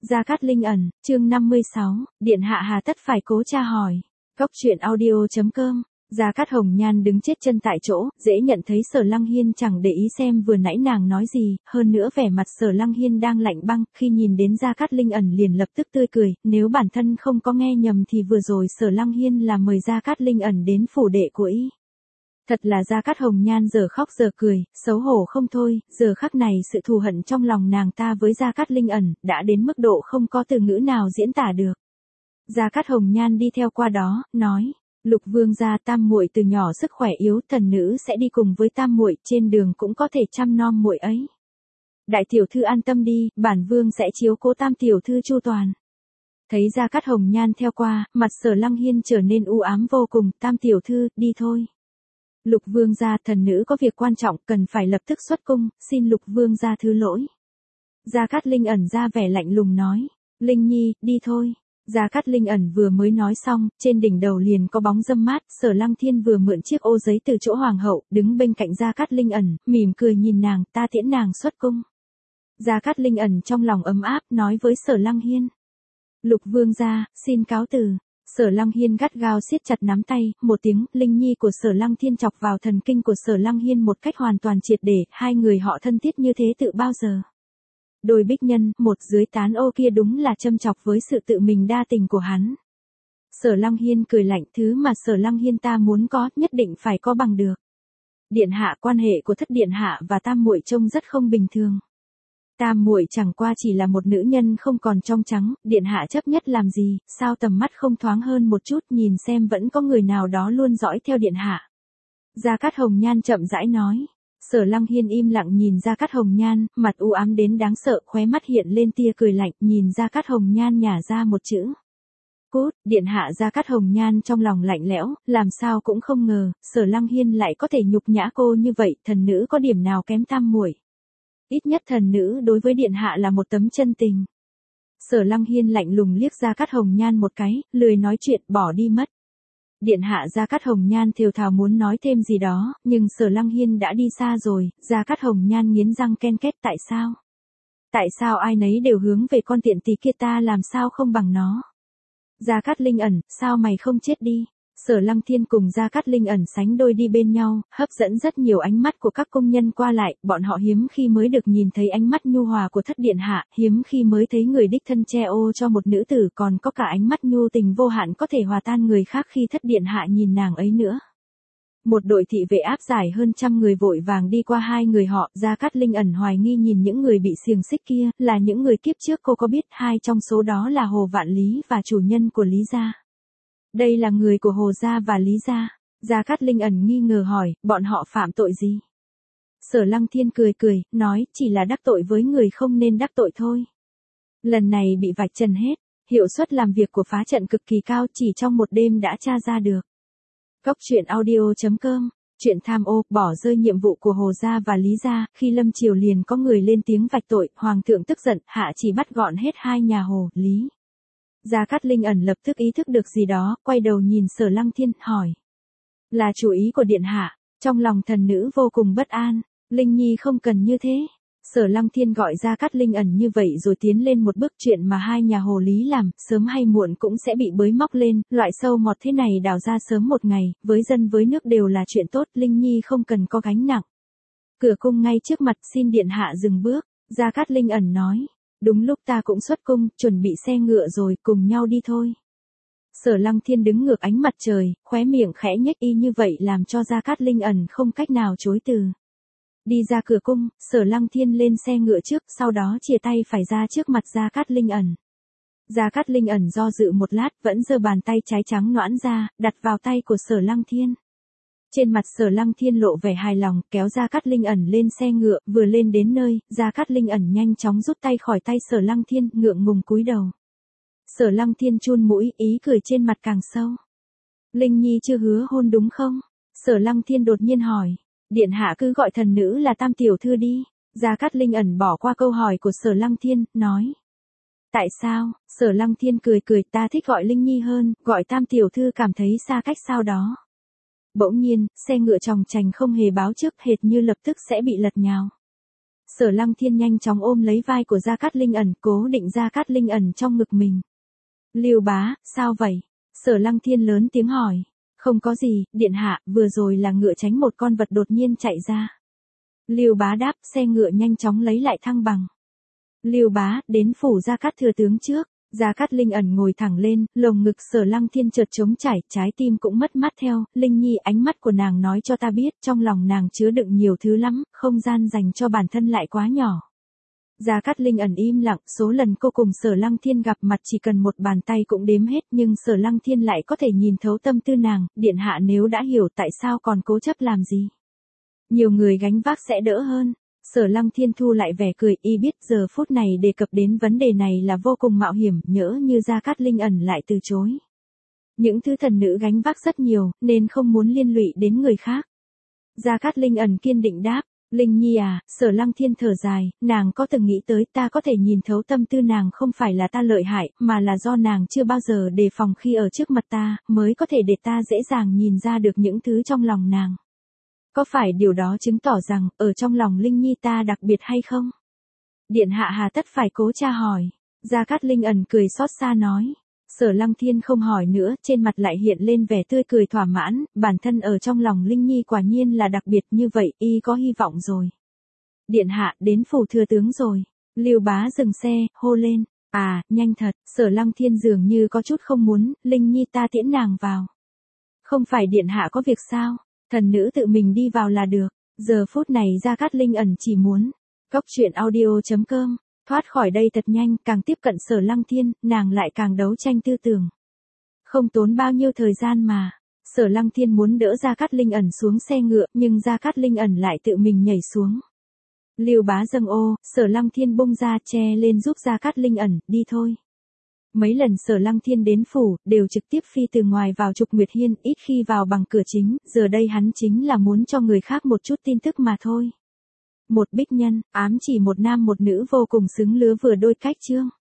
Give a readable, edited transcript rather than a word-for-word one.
Gia Cát Linh ẩn, chương 56, Điện hạ hà tất phải cố tra hỏi. Cốc truyện audio.com. Gia Cát Hồng Nhan đứng chết chân tại chỗ, dễ nhận thấy Sở Lăng Hiên chẳng để ý xem vừa nãy nàng nói gì, hơn nữa vẻ mặt Sở Lăng Hiên đang lạnh băng, khi nhìn đến Gia Cát Linh ẩn liền lập tức tươi cười, nếu bản thân không có nghe nhầm thì vừa rồi Sở Lăng Hiên là mời Gia Cát Linh ẩn đến phủ đệ của y. Thật là Gia Cát Hồng Nhan giờ khóc giờ cười, xấu hổ không thôi, giờ khắc này sự thù hận trong lòng nàng ta với Gia Cát Linh ẩn, đã đến mức độ không có từ ngữ nào diễn tả được. Gia Cát Hồng Nhan đi theo qua đó, nói, Lục vương gia tam muội từ nhỏ sức khỏe yếu, thần nữ sẽ đi cùng với tam muội, trên đường cũng có thể chăm nom muội ấy. Đại tiểu thư an tâm đi, bản vương sẽ chiếu cố tam tiểu thư chu toàn. Thấy Gia Cát Hồng Nhan theo qua, mặt Sở Lăng Hiên trở nên u ám vô cùng, tam tiểu thư, đi thôi. Lục vương gia, thần nữ có việc quan trọng, cần phải lập tức xuất cung, xin Lục vương gia thứ lỗi. Gia Cát Linh ẩn ra vẻ lạnh lùng nói, Linh Nhi, đi thôi. Gia Cát Linh ẩn vừa mới nói xong, trên đỉnh đầu liền có bóng râm mát, Sở Lăng Thiên vừa mượn chiếc ô giấy từ chỗ hoàng hậu, đứng bên cạnh Gia Cát Linh ẩn, mỉm cười nhìn nàng, ta tiễn nàng xuất cung. Gia Cát Linh ẩn trong lòng ấm áp, nói với Sở Lăng Hiên. Lục vương gia, xin cáo từ. Sở Lăng Hiên gắt gao siết chặt nắm tay, một tiếng, Linh Nhi của Sở Lăng Thiên chọc vào thần kinh của Sở Lăng Hiên một cách hoàn toàn triệt để, hai người họ thân thiết như thế tự bao giờ. Đôi bích nhân, một dưới tán ô kia đúng là châm chọc với sự tự mình đa tình của hắn. Sở Lăng Hiên cười lạnh, thứ mà Sở Lăng Hiên ta muốn có, nhất định phải có bằng được. Điện hạ, quan hệ của thất điện hạ và tam muội trông rất không bình thường. Tam muội chẳng qua chỉ là một nữ nhân không còn trong trắng, điện hạ chấp nhất làm gì, sao tầm mắt không thoáng hơn một chút, nhìn xem vẫn có người nào đó luôn dõi theo điện hạ. Gia Cát Hồng Nhan chậm rãi nói. Sở Lăng Hiên im lặng nhìn Gia Cát Hồng Nhan, mặt u ám đến đáng sợ, khóe mắt hiện lên tia cười lạnh, nhìn Gia Cát Hồng Nhan nhả ra một chữ. Cút, điện hạ. Gia Cát Hồng Nhan trong lòng lạnh lẽo, làm sao cũng không ngờ, Sở Lăng Hiên lại có thể nhục nhã cô như vậy, thần nữ có điểm nào kém tam muội. Ít nhất thần nữ đối với điện hạ là một tấm chân tình. Sở Lăng Hiên lạnh lùng liếc Gia Cát Hồng Nhan một cái, lười nói chuyện, bỏ đi mất. Điện hạ. Gia Cát Hồng Nhan thều thào muốn nói thêm gì đó, nhưng Sở Lăng Hiên đã đi xa rồi. Gia Cát Hồng Nhan nghiến răng ken két, tại sao? Tại sao ai nấy đều hướng về con tiện tỳ kia, ta làm sao không bằng nó? Gia Cát Linh ẩn, sao mày không chết đi? Sở Lăng Thiên cùng Gia Cát Linh ẩn sánh đôi đi bên nhau, hấp dẫn rất nhiều ánh mắt của các công nhân qua lại, bọn họ hiếm khi mới được nhìn thấy ánh mắt nhu hòa của thất điện hạ, hiếm khi mới thấy người đích thân che ô cho một nữ tử, còn có cả ánh mắt nhu tình vô hạn có thể hòa tan người khác khi thất điện hạ nhìn nàng ấy nữa. Một đội thị vệ áp giải hơn 100 người vội vàng đi qua hai người họ, Gia Cát Linh ẩn hoài nghi nhìn những người bị xiềng xích kia, là những người kiếp trước cô có biết, hai trong số đó là Hồ Vạn Lý và chủ nhân của Lý gia. Đây là người của Hồ gia và Lý gia. Gia Cát Linh ẩn nghi ngờ hỏi, bọn họ phạm tội gì? Sở Lăng Thiên cười cười, nói, chỉ là đắc tội với người không nên đắc tội thôi. Lần này bị vạch trần hết, hiệu suất làm việc của phá trận cực kỳ cao, chỉ trong một đêm đã tra ra được. Cốc truyện audio.com. Chuyện tham ô, bỏ rơi nhiệm vụ của Hồ gia và Lý gia, khi lâm triều liền có người lên tiếng vạch tội, hoàng thượng tức giận, hạ chỉ bắt gọn hết hai nhà Hồ, Lý. Gia Cát Linh ẩn lập tức ý thức được gì đó, quay đầu nhìn Sở Lăng Thiên, hỏi. Là chủ ý của điện hạ. Trong lòng thần nữ vô cùng bất an, Linh Nhi không cần như thế. Sở Lăng Thiên gọi Gia Cát Linh ẩn như vậy rồi tiến lên một bước, chuyện mà hai nhà Hồ Lý làm, sớm hay muộn cũng sẽ bị bới móc lên, loại sâu mọt thế này đào ra sớm một ngày, với dân với nước đều là chuyện tốt, Linh Nhi không cần có gánh nặng. Cửa cung ngay trước mặt, xin điện hạ dừng bước. Gia Cát Linh ẩn nói. Đúng lúc ta cũng xuất cung, chuẩn bị xe ngựa rồi, cùng nhau đi thôi. Sở Lăng Thiên đứng ngược ánh mặt trời, khóe miệng khẽ nhếch, y như vậy làm cho Gia Cát Linh ẩn không cách nào chối từ. Đi ra cửa cung, Sở Lăng Thiên lên xe ngựa trước, sau đó chìa tay phải ra trước mặt Gia Cát Linh ẩn. Gia Cát Linh ẩn do dự một lát, vẫn giơ bàn tay trái trắng nõn ra, đặt vào tay của Sở Lăng Thiên. Trên mặt Sở Lăng Thiên lộ vẻ hài lòng, kéo Gia Cát Linh ẩn lên xe ngựa, vừa lên đến nơi, Gia Cát Linh ẩn nhanh chóng rút tay khỏi tay Sở Lăng Thiên, ngượng ngùng cúi đầu. Sở Lăng Thiên chun mũi, ý cười trên mặt càng sâu. Linh Nhi chưa hứa hôn đúng không? Sở Lăng Thiên đột nhiên hỏi. Điện hạ cứ gọi thần nữ là tam tiểu thư đi. Gia Cát Linh ẩn bỏ qua câu hỏi của Sở Lăng Thiên, nói. Tại sao? Sở Lăng Thiên cười cười, ta thích gọi Linh Nhi hơn, gọi tam tiểu thư cảm thấy xa cách sao đó. Bỗng nhiên, xe ngựa chòng chành không hề báo trước, hệt như lập tức sẽ bị lật nhào. Sở Lăng Thiên nhanh chóng ôm lấy vai của Gia Cát Linh ẩn, cố định Gia Cát Linh ẩn trong ngực mình. Lưu bá, sao vậy? Sở Lăng Thiên lớn tiếng hỏi. Không có gì, điện hạ, vừa rồi là ngựa tránh một con vật đột nhiên chạy ra. Lưu bá đáp, xe ngựa nhanh chóng lấy lại thăng bằng. Lưu bá, đến phủ Gia Cát thừa tướng trước. Gia Cát Linh ẩn ngồi thẳng lên, lồng ngực Sở Lăng Thiên chợt trống trải, trái tim cũng mất mát theo. Linh Nhi, ánh mắt của nàng nói cho ta biết, trong lòng nàng chứa đựng nhiều thứ lắm, không gian dành cho bản thân lại quá nhỏ. Gia Cát Linh ẩn im lặng, số lần cô cùng Sở Lăng Thiên gặp mặt chỉ cần một bàn tay cũng đếm hết, nhưng Sở Lăng Thiên lại có thể nhìn thấu tâm tư nàng. Điện hạ nếu đã hiểu tại sao còn cố chấp làm gì. Nhiều người gánh vác sẽ đỡ hơn. Sở Lăng Thiên thu lại vẻ cười, y biết giờ phút này đề cập đến vấn đề này là vô cùng mạo hiểm, nhỡ như Gia Cát Linh ẩn lại từ chối. Những thứ thần nữ gánh vác rất nhiều, nên không muốn liên lụy đến người khác. Gia Cát Linh ẩn kiên định đáp, Linh Nhi à, Sở Lăng Thiên thở dài, nàng có từng nghĩ tới ta có thể nhìn thấu tâm tư nàng không phải là ta lợi hại, mà là do nàng chưa bao giờ đề phòng khi ở trước mặt ta, mới có thể để ta dễ dàng nhìn ra được những thứ trong lòng nàng. Có phải điều đó chứng tỏ rằng, ở trong lòng Linh Nhi ta đặc biệt hay không? Điện hạ hà tất phải cố tra hỏi. Gia Cát Linh ẩn cười xót xa nói. Sở Lăng Thiên không hỏi nữa, trên mặt lại hiện lên vẻ tươi cười thỏa mãn, bản thân ở trong lòng Linh Nhi quả nhiên là đặc biệt như vậy, y có hy vọng rồi. Điện hạ, đến phủ thừa tướng rồi. Lưu bá dừng xe, hô lên. À, nhanh thật, Sở Lăng Thiên dường như có chút không muốn, Linh Nhi ta tiễn nàng vào. Không phải điện hạ có việc sao? Thần nữ tự mình đi vào là được. Giờ phút này Gia Cát Linh ẩn chỉ muốn. Cốc truyện audio.com. Thoát khỏi đây thật nhanh, càng tiếp cận Sở Lăng Thiên, nàng lại càng đấu tranh tư tưởng. Không tốn bao nhiêu thời gian mà. Sở Lăng Thiên muốn đỡ Gia Cát Linh ẩn xuống xe ngựa, nhưng Gia Cát Linh ẩn lại tự mình nhảy xuống. Lưu bá dâng ô, Sở Lăng Thiên bung ra che lên giúp Gia Cát Linh ẩn, đi thôi. Mấy lần Sở Lăng Thiên đến phủ, đều trực tiếp phi từ ngoài vào Trục Nguyệt Hiên, ít khi vào bằng cửa chính, giờ đây hắn chính là muốn cho người khác một chút tin tức mà thôi. Một bích nhân, ám chỉ một nam một nữ vô cùng xứng lứa vừa đôi cách chương.